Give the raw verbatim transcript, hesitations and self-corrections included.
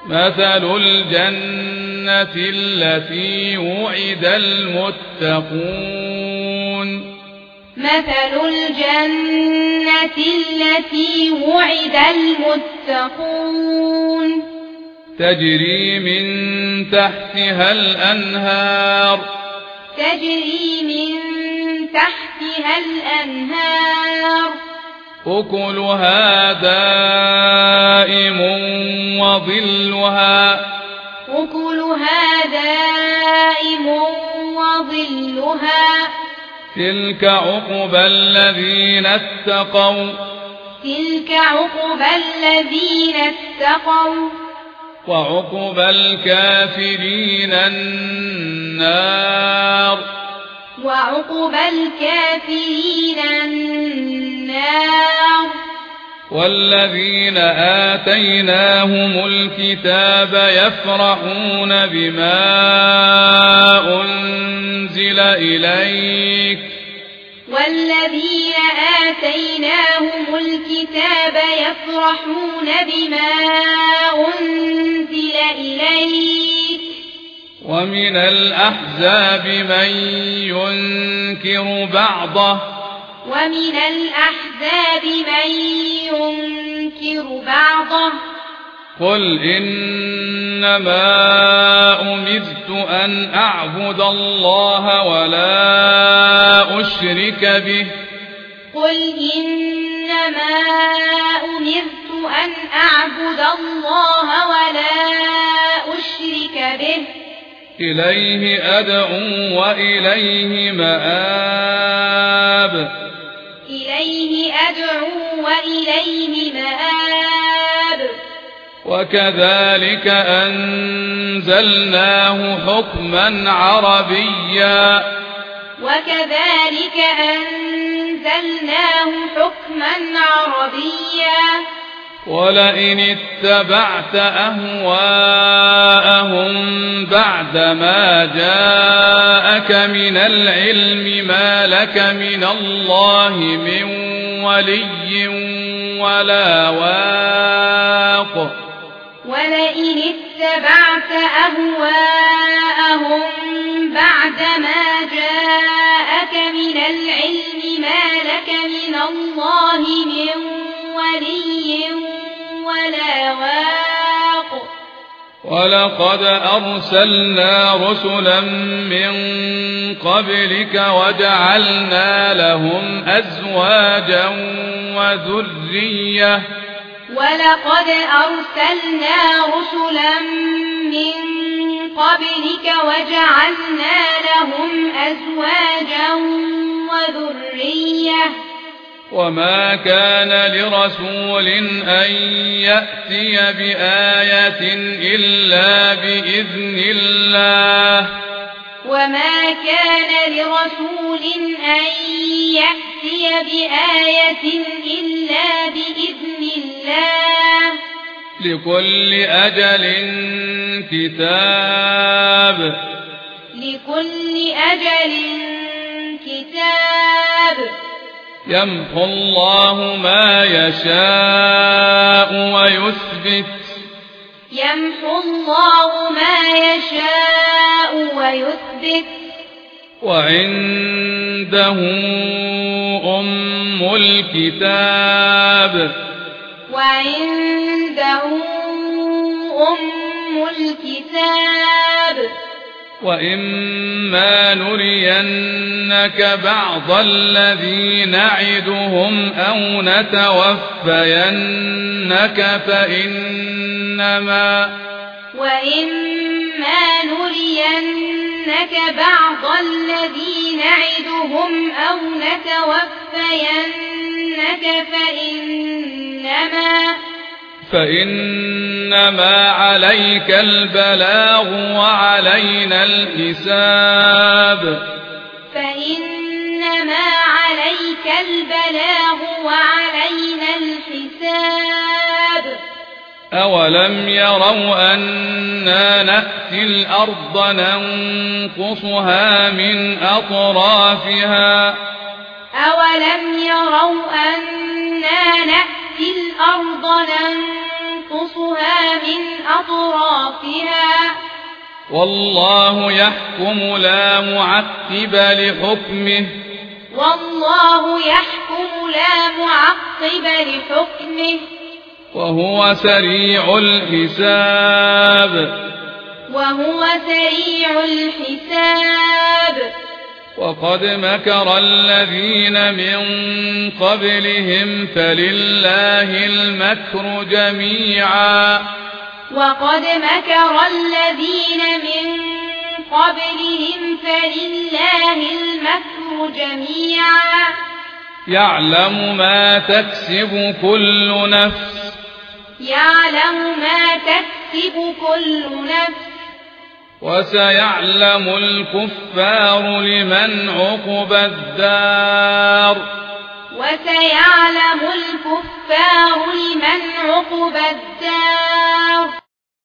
مثل الجنة التي وعد المتقون مثل الجنة التي وعد المتقون تجري من تحتها الأنهار تجري من تحتها الأنهار أكلها دائم وظلها أكلها دائم وظلها تلك عقبى الذين اتقوا تلك عقبى الذين اتقوا وعقبى الكافرين النار وعقبى الكافرين النار والذين آتيناهم الكتاب يفرحون بما أنزل إليك والذين آتيناهم الكتاب يفرحون بما أنزل إليك ومن الأحزاب من ينكر بعضه ومن الأحزاب من ينكر بعضه قل إنما أمرت أن أعبد الله ولا أشرك به قل إنما أمرت أن أعبد الله ولا أشرك به إليه أدعو وإليه مآب إليه أدعو وإليه مآب وكذلك أنزلناه حكما عربيا وكذلك أنزلناه حكما عربيا ولئن اتبعت أهواءهم بعدما جاءك من العلم ما لك من الله من ولي ولا واق ولئن اتبعت أهواءهم بعدما جاءك من العلم ما لك من الله من ولي ولا واق ولقد أرسلنا رسلا من قبلك وجعلنا لهم أزواجا وذرية ولقد أرسلنا رسلا من قبلك وجعلنا لهم أزواجا وذرية وما كان لرسول أن يأتي بآية إلا بإذن الله وما كان لرسول أن يأتي بآية إلا بإذن الله لكل أجل كتاب لكل أجل كتاب يمحو الله ما يشاء ويثبت يمحو الله ما يشاء ويثبت وعنده أم الكتاب وعنده أم الكتاب وإما نرينك بعض الذي نعدهم أو نتوفينك فإنما وإما نرينك بعض الذي نعدهم أو نتوفينك فإنما فإنما عليك البلاغ وعلينا الحساب فإنما عليك البلاغ وعلينا الحساب أولم يروا أنا نأتي الأرض ننقصها من أطرافها أولم يروا أنا نأتي نأتي الأرض ننقصها من أطرافها والله يحكم لا معقب لحكمه والله يحكم لا معقب لحكمه وهو سريع الحساب وهو سريع الحساب وقد مكر الذين من قبلهم فلله المكر جميعا وقد مكر الذين من قبلهم فلله المكر جميعا يعلم ما تكسب كل نفس يعلم ما تكسب كل نفس وسيعلم الكفار لمن عقبى الدار وسيعلم الكفار لمن عقبى الدار